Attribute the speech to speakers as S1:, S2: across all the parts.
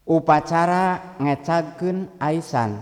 S1: Upacara ngecagkeun aisan.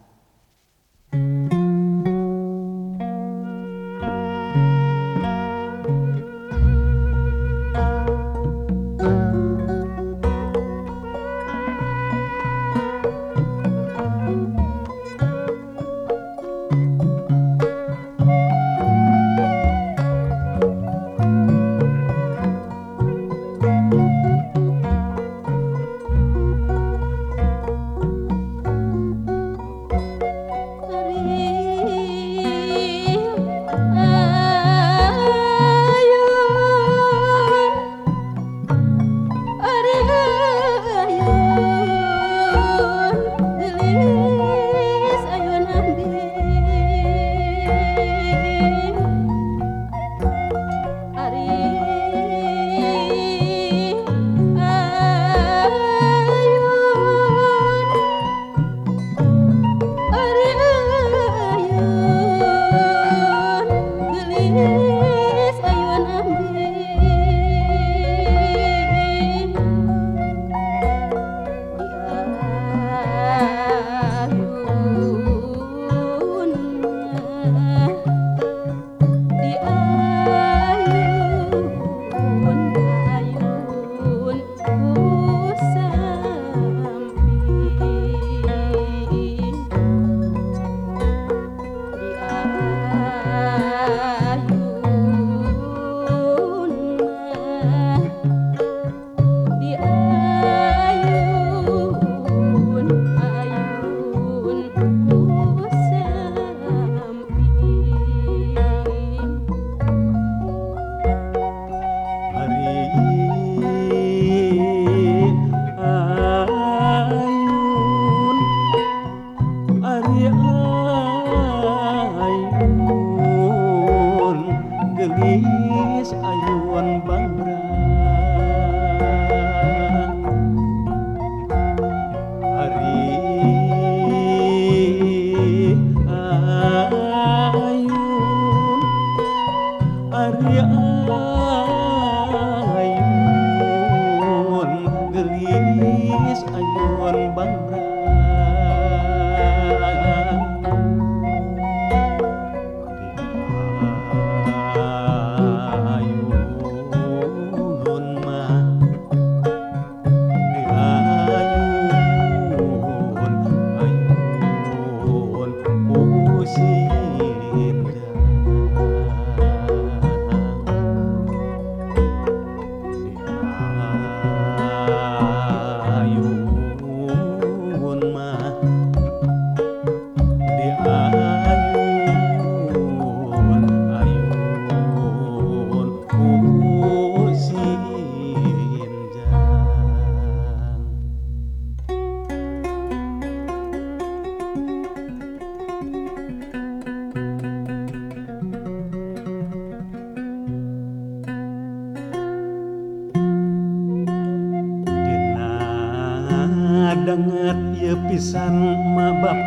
S2: Danget ye pisan ma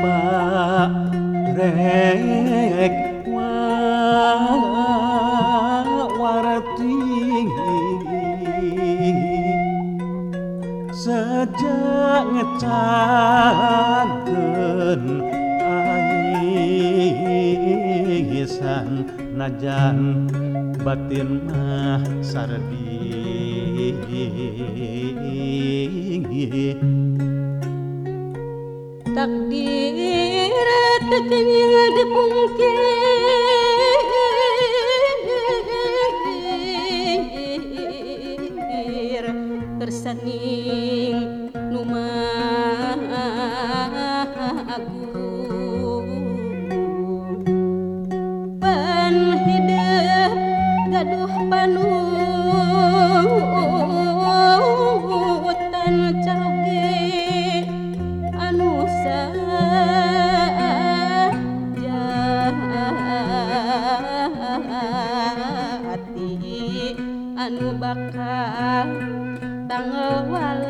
S2: bapak rek warati sejak ngecakeun aisan najan batin mah sardi
S3: takdir teu dipungkir tersaning nu agung pan hidup gaduh panutan coge anu sajati anu bakal tanggal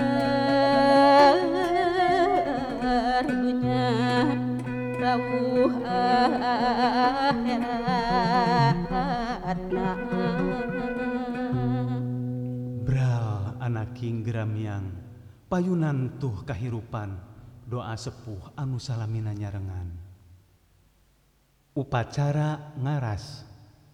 S3: waler dunya rawuh akhiratna.
S2: Bral anak King Gramyang payunan tuh kahirupan doa sepuh anu salamina nyarengan. Upacara ngaras.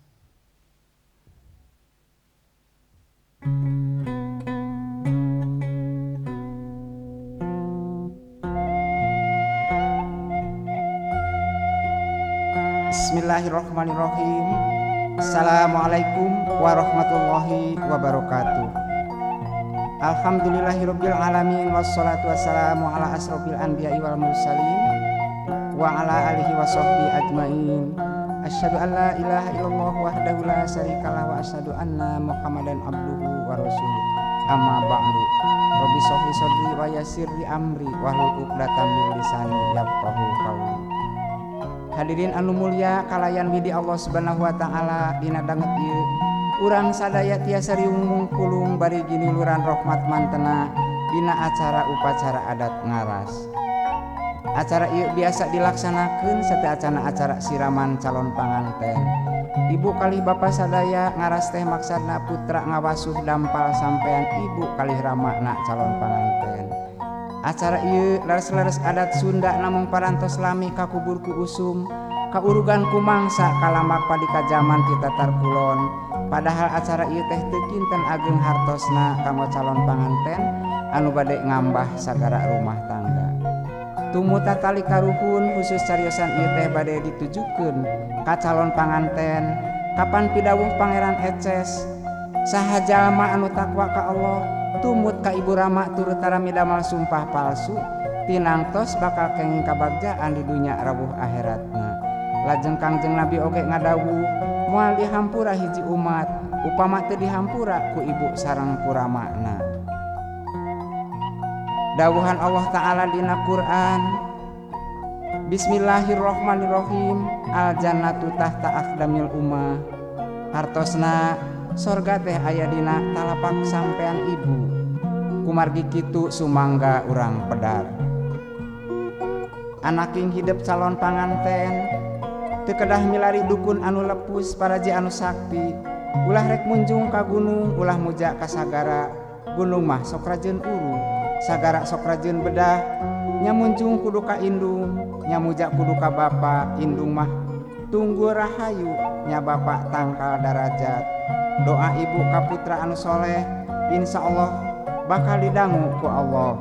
S1: Bismillahirrahmanirrahim. Assalamualaikum warahmatullahi wabarakatuh. Alhamdulillahirabbil alamin wassalatu wassalamu ala asrofil anbiya'i wal mursalin wa ala alihi washabbihi ajmain. Asyhadu an la ilaha illallah wahdahu la syarikalah wa asyhadu anna Muhammadan abduhu wa rasuluh. Amma ba'du. Rabbi shrah sadri wa yassir li amri wahlul 'uqdatam min lisani yafqahu qawli. Hadirin anu mulia kalayan widi Allah Subhanahu wa taala dina danget ieu urang sadaya tiasa riungkulung bari gini luran rahmat mantena dina acara upacara adat ngaras. Acara ieu biasa dilaksanakeun sateacana acara siraman calon panganten. Ibu kalih bapak sadaya ngaras teh maksudna putra ngawasuh dampal sampean ibu kalih ramakna calon panganten. Acara ieu leres-leres adat Sunda namung parantos lami kakubur ku usum kaurugan ku mangsa kalamak padika zaman ti tatar kulon. Padahal acara ieu teh teu kinten ageng hartosna kanggo calon panganten anu bade ngambah sagara rumah tangga. Tumuta tali karuhun khusus cariosan ieu teh bade ditujukeun ka calon panganten kapan pidawuh Pangeran Eces saha jalma anu takwa ka Allah tumut ka ibu rama turutara midamal sumpah palsu tinangtos bakal kenging kabagjaan di dunya rawuh akhiratna. Lajeng Kangjeng Nabi oge ngadawuh moal dihampura hiji umat upama teu dihampura ku ibu sareng ku ramakna. Dawuhan Allah taala dina Quran, Bismillahirrahmanirrahim. Al jannatu tahta aqdamil ummah. Hartosna sorga teh aya dina talapak sampean ibu. Kumargi kitu sumangga urang pedar. Anaking hidup calon panganten teu kedah milari dukun anu lepus paraji anu sakti. Ulah rek munjung ka gunung, ulah muja ka sagara. Gunung mah sok rajeun uru, sagara sok rajeun bedah. Nya munjung kudu ka indung, nya muja kudu ka bapa. Indung mah tunggu rahayu, nya bapa tangkal darajat. Doa ibu ka putra anu soleh insyaallah bakal didangu ku Allah.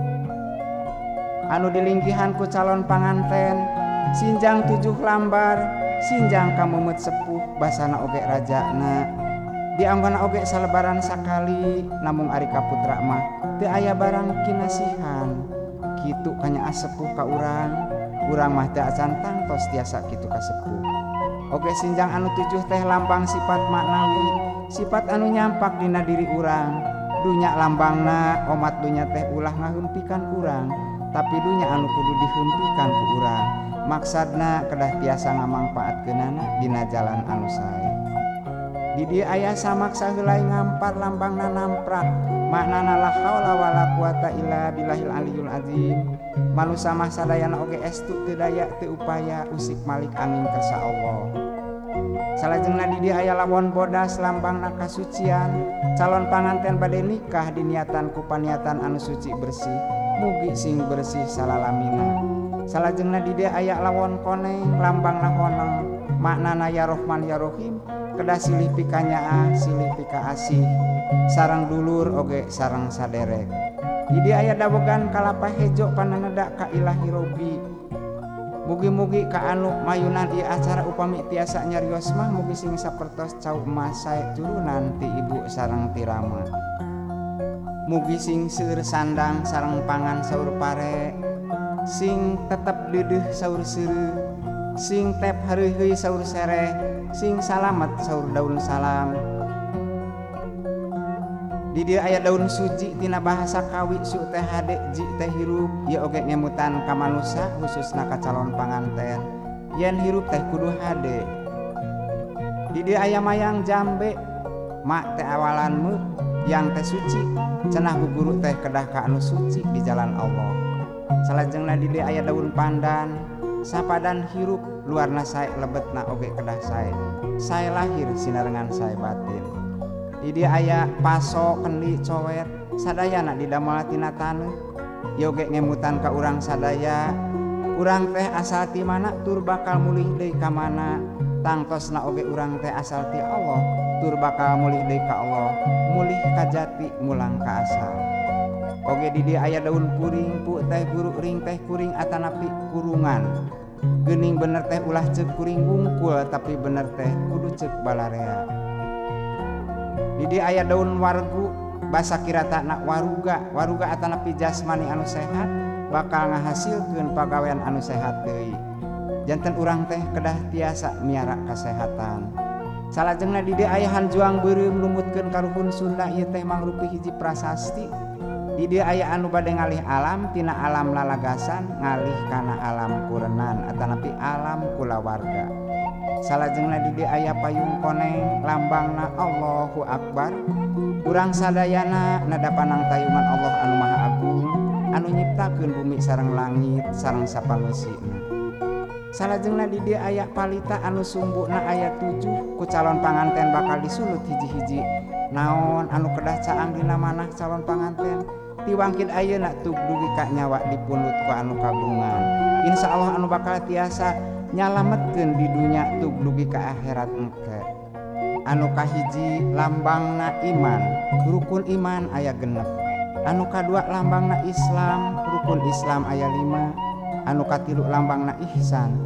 S1: Anu dilinggihan ku calon panganten sinjang 7 lambar, sinjang ka mumet sepuh basana oge rajana. Dianggona oge salebaran sakali, namung ari ka putra mah teu aya barang kinasihan. Kitu kanya sepuh ka urang mah teu acan tangtos tiasa kitu ka sepuh. Oge sinjang anu 7 teh lambang sifat maknawi, sifat anu nyampak dina diri urang. Dunya lambangna omat dunya teh ulah ngahempikan urang, tapi dunya anu kudu dihempikan ku urang. Maksudna kedah tiasa ngamangpaatkeunana dina jalan anu sae. Di dieu aya samaksa heulai ngampar lambangna namprak, maknana la haula wala quwata illa billahil aliyul azim. Manusa mah sadayana oge estu teu daya teu upaya usik malik angin kersa Allah. Salajengna di dieu aya lawon bodas lambangna kasucian. Calon panganten bade nikah diniatan ku paniatan anu suci bersih, mugi sing bersih salalamina. Salajengna di dieu aya lawon koneng lambangna honeng, maknana ya Rahman ya Rahim, kedah silih pikanyaa silih pika asih, sareng dulur oge sareng saderek. Di dieu aya dawegan kalapa hejo pananeda ka ilahi Robbi. Mugi-mugi ka anu mayunan ieu acara upami tiasa nyarios mah mugi sing sapertos cau emas sae turunan ti ibu sareng ti rama. Mugi sing seueur sandang sareng pangan saur pare, sing tetep deudeuh saur seureuh, sing tep hareuy-heuy saur sereh, sing salamet saur daun salam. Di dieu aya daun suci tina bahasa kawi su teh hade ji teh hirup, ieu oge ngemutan ka manusa khususna ka calon panganten. Yen hirup teh kudu hade. Di dieu aya mayang jambe, mak teh awalanmu yang teh suci, cenah guguru teh kedah ka anu suci di jalan Allah. Salajengna di dieu aya daun pandan, sapadan hirup luarna sae lebetna oge kedah sae. Sae lahir sinarengan sae batin. Di dieu aya paso kendi cowet, sadayana didamel tina taneuh yoge ngemutan ka urang sadaya urang teh asal ti mana tur bakal mulih deui ka mana tangtosna oge urang teh asal ti Allah tur bakal mulih deui ka Allah mulih ka jati mulang ka asal oge di dieu aya daun kuring pu teh guru ring teh kuring atanapi kurungan geuning bener teh ulah ceuk kuring wungkul tapi bener teh kudu ceuk balarea di dieu aya daun wargu basa kiratakna waruga atanapi jasmani anu sehat bakal ngahasilkeun pagawean anu sehat deui janten urang teh kedah tiasa miara kasehatan salajengna di dieu aya hanjuang beureum numutkeun karuhun Sunda ieu teh mangrupi hiji prasasti di dieu aya anu bade ngalih alam tina alam lalagasan ngalih kana alam kurenan atanapi alam kulawarga salajengna di dieu aya payung koneng lambangna Allahu Akbar urang sadayana nadapanang tayuman Allah anu maha agung anu nyiptakeun bumi sareng langit sareng sapangeusina salajengna di dieu aya palita anu sumbuna aya 7 ku calon panganten bakal disulut hiji-hiji naon anu kedah caang dina manah calon panganten tiwangkid ayeuna tug dugi ka nyawa dipunut ku anu kagungan insyaallah anu bakal tiasa nyalametkeun di dunya tug dugi ka akhirat engke anu kahiji lambangna iman rukun iman aya genep anu kadua lambangna Islam rukun Islam aya 5 anu katilu lambangna ihsan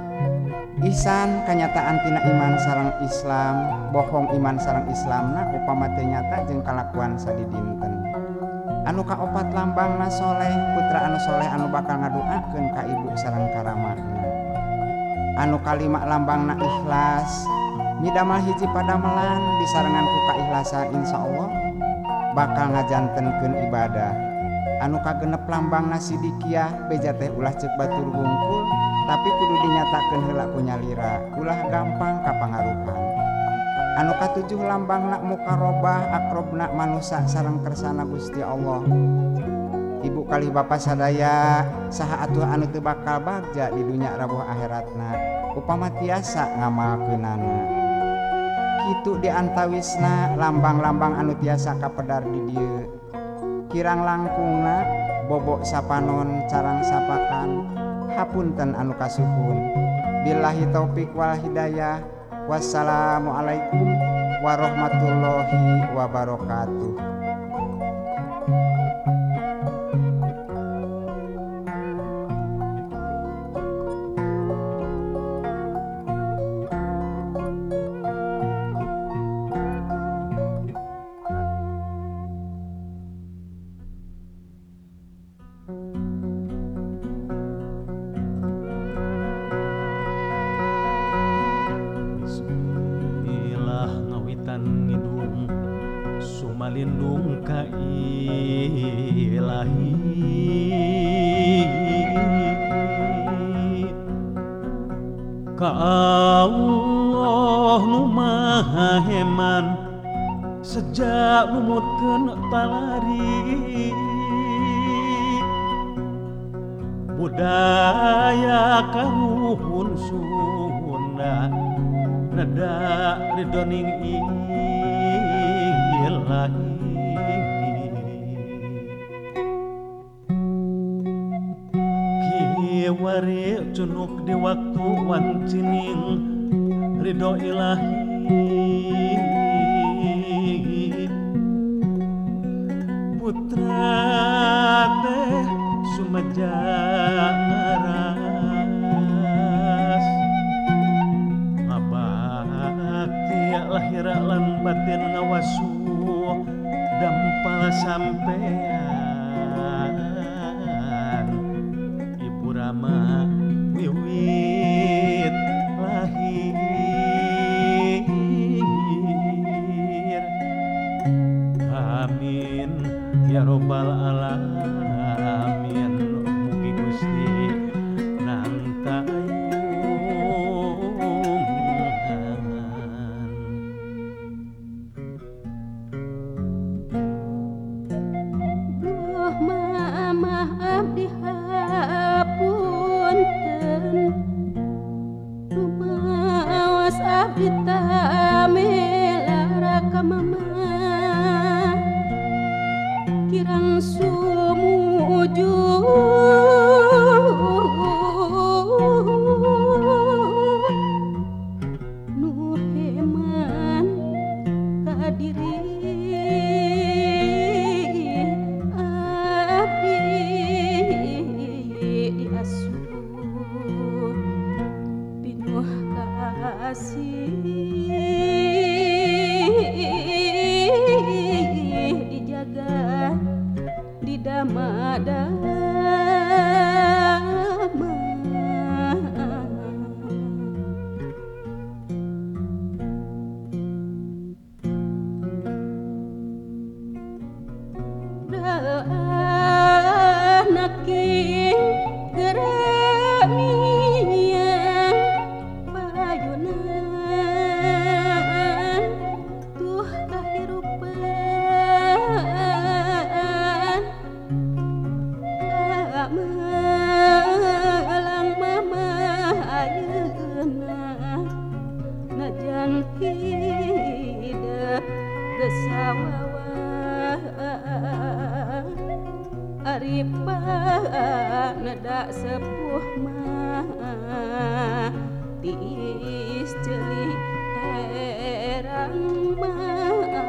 S1: kanyataan tina iman sareng Islam bohong iman sareng Islamna upama teu nyata jeung kalakuan sadidinten anu kaopat lambangna soleh putra anu soleh anu bakal ngadoakeun ka ibu sareng karamahna anu kalima lambangna ikhlas midamel hiji padamelan disarengan ku kaikhlasan insyaallah bakal ngajantenkeun ibadah anu kagenep lambangna sidikiyah beja teh ulah ceuk batur wungkul tapi kudu dinyatakeun heula ku nyalira ulah gampang kapangaruhan anu katujuh lambangna mukarobah akrobna manusa sareng kersana Gusti Allah ibu kali bapa sadaya saha atuh anu teu bakal bagja di dunya rabuh akhiratna upama tiasa ngamalkeunana kitu diantawisna lambang-lambang anu tiasa kapedar di dieu kirang langkungna bobok sapanon carang sapakan hapunten anu kasuhun billahi taufik wal hidayah wassalamualaikum warahmatullahi wabarakatuh.
S2: Sumalindung ka ilahi ka Allah nu maha heman sejak numutkeun talari budaya karuhun Sunda nada ridoning kiwari cunuk di waktu wancining ridho ilahi putra teh sumaja aras ngabakti lahir lan batin ngawasu dampal sampean Ibu Rama wiwit lahir amin ya robbal alamin mugi Gusti nantayungan
S3: malang mama ayeuna najan hideung gesawawa ari paneda sepuh mah tiis ceuli herang mata.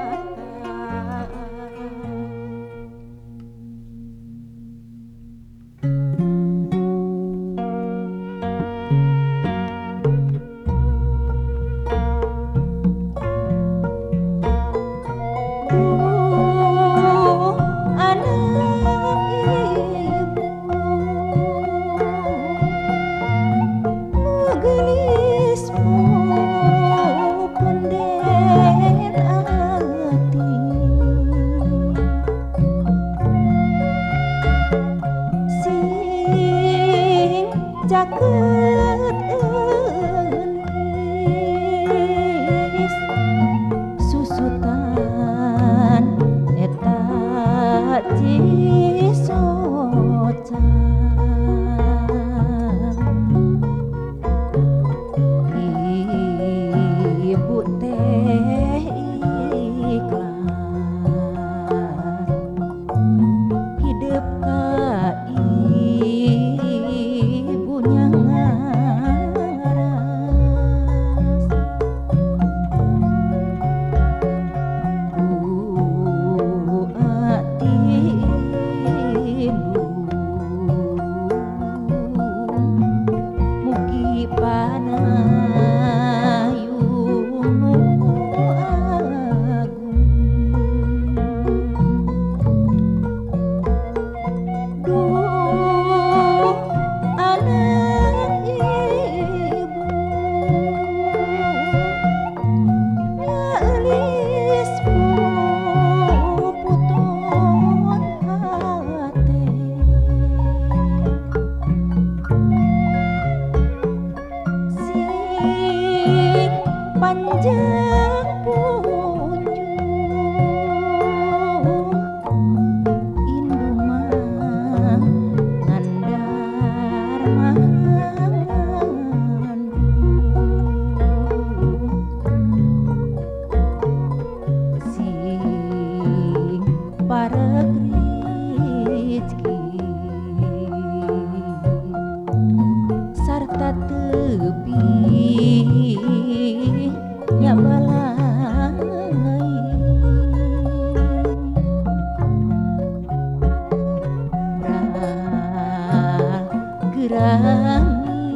S4: Caket eunis susutan eta cisocan ibu teh ikhlas hidup ka ibunya ngaras ati ibu mugi panayung nu agung duh anak ibu nyeulis puputon hate sing panjang punjung indu mah ngandar mangandung sing pareg rizki sarta teubi nya balai gerang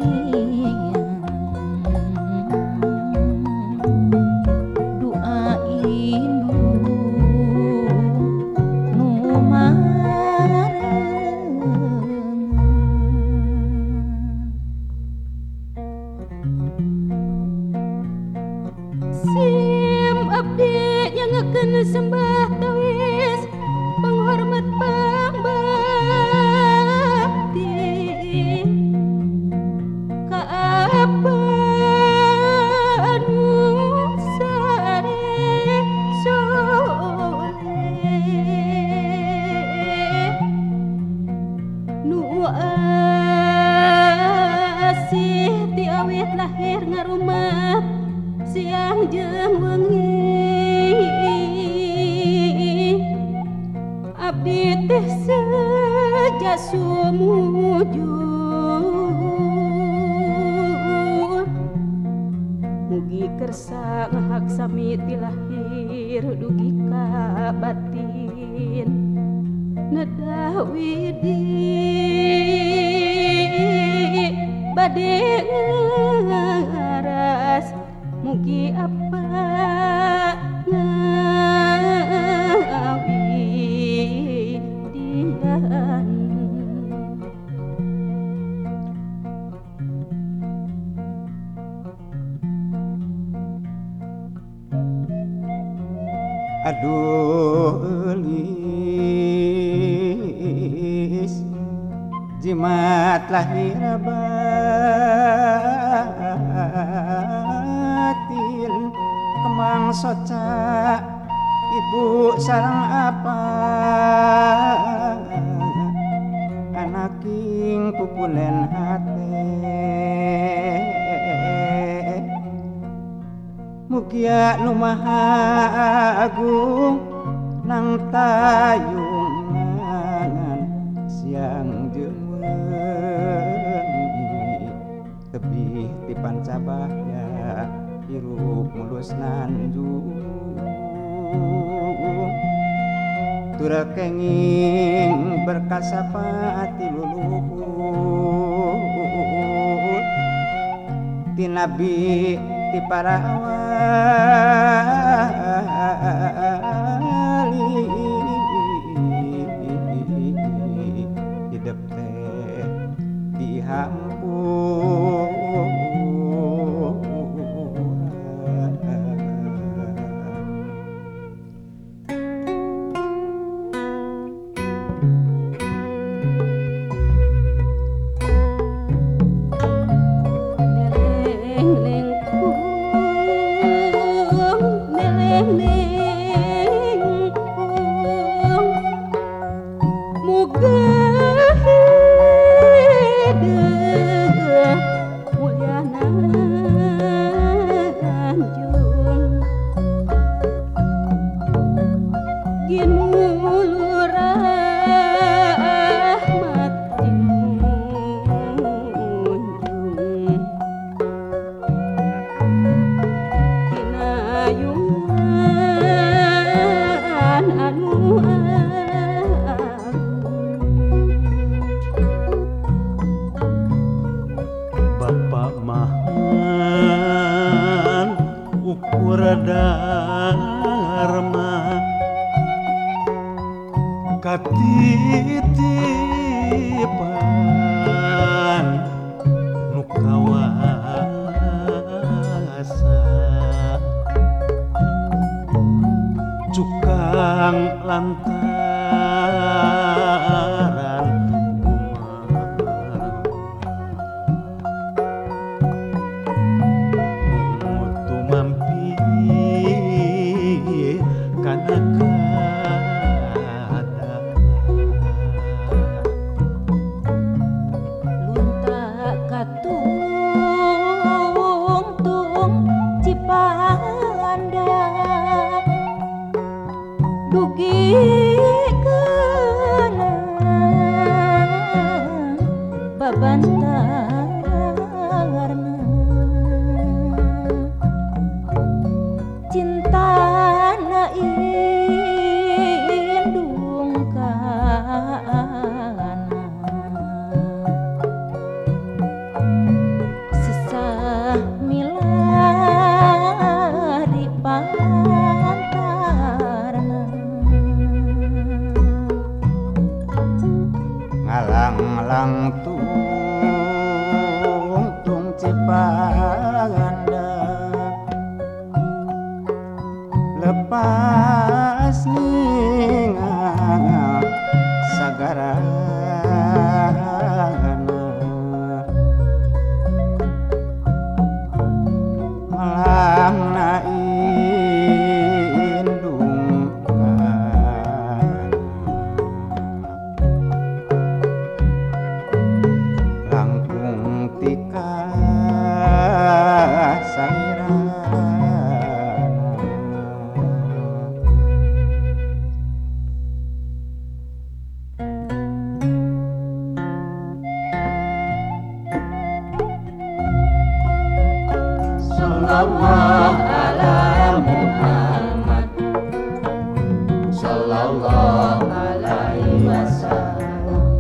S4: doa indu nu
S3: Sim abdi nyangekeun sembah tawis penghormat pangbakti ka apa anu sare soleh nu asih ti awit lahir ngarumat siang jeung wengi abdi teh seja sumujud mugi kersa ngahak sami ti lahir dugi ka batin nedah widi bade ngaras mugi apa ngawidian
S1: aduh eulis jimat lahir batin kemang soca ibu sareng apa anak saking pupunen hate mugia nu maha agung nang tayungan siang jeung wengi tebih ti pancabahya hirup mulus nanjung tura kenging berkasapati luluhur ti nabi ti para wali hidup teh dihampura.
S2: Bapak mahan ukur dharma katitipan nu kawasa cukang lantaran mutu mampi kana kada
S4: lunta katungtung cipanda dugi kana babantarna cintana indung kana sesah milari pantarna
S1: ngalang-ngalang tungtung cipanda lepas ningal sagarana malangna indung kana langkung tika salirana sallallahu ala Muhammad sallallahu alaihi wasallam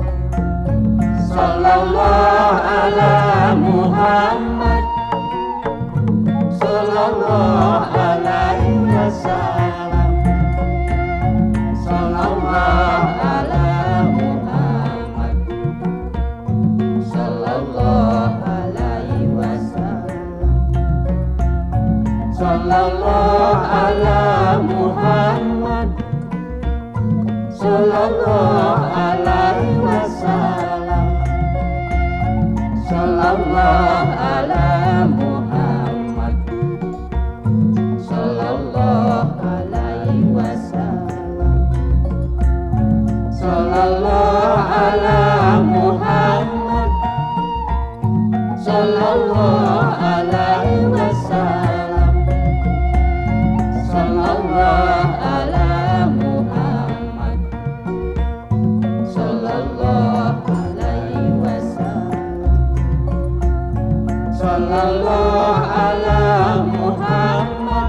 S1: sallallahu ala Muhammad sallallahu alaihi wasallam sallallahu ala Muhammad sallallahu alaihi wasallam sallallahu ala Muhammad sallallahu alaihi wasallam sallallahu ala Muhammad sallallahu alaihi wasallam sallallahu ala Muhammad Sallallahu ala Muhammad,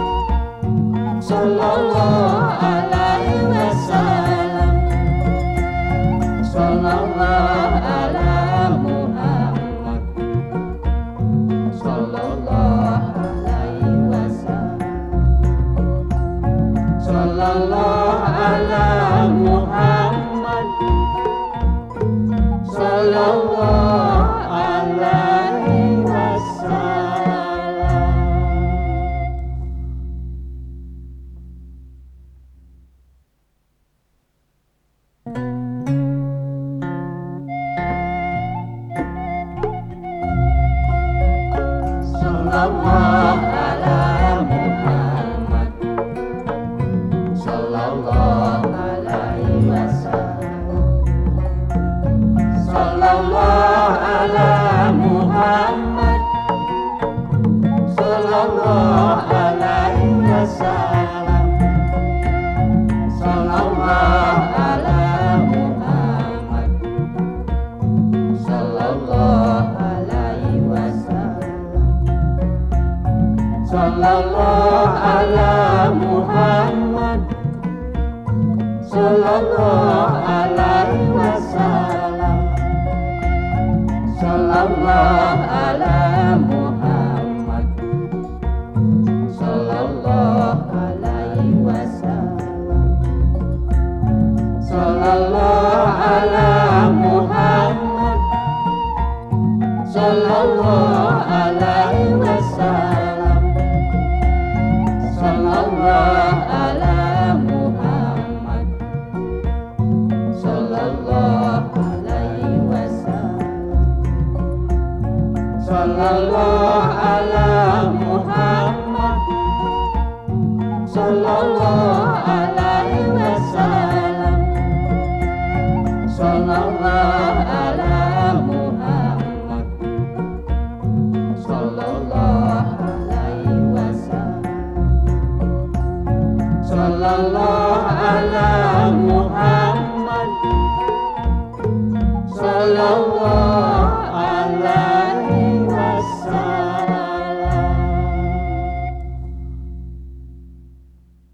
S1: sallallahu alaihi wasallam, sallallahu ala Muhammad, sallallahu alaihi wasallam, sallallahu ala Muhammad, sallallahu alaihi wasallam. Sallallahu ala Muhammad, sallallahu alaihi wasallam, sallallahu ala Muhammad, sallallahu alaihi wasallam, sallallahu ala Muhammad, sallallahu alaihi wasallam, sallallahu ala Muhammad, sallallahu alaihi wasallam, sallallahu ala Muhammad, sallallahu alaihi wasallam, sallallahu ala Muhammad, sallallahu alaihi wasallam, sallallahu ala Muhammad, sallallahu alaihi wasallam, sallallahu ala Muhammad, sallallahu alaihi wasallam, sallallahu ala Muhammad, sallallahu alaihi wasallam, sallallahu ala Muhammad.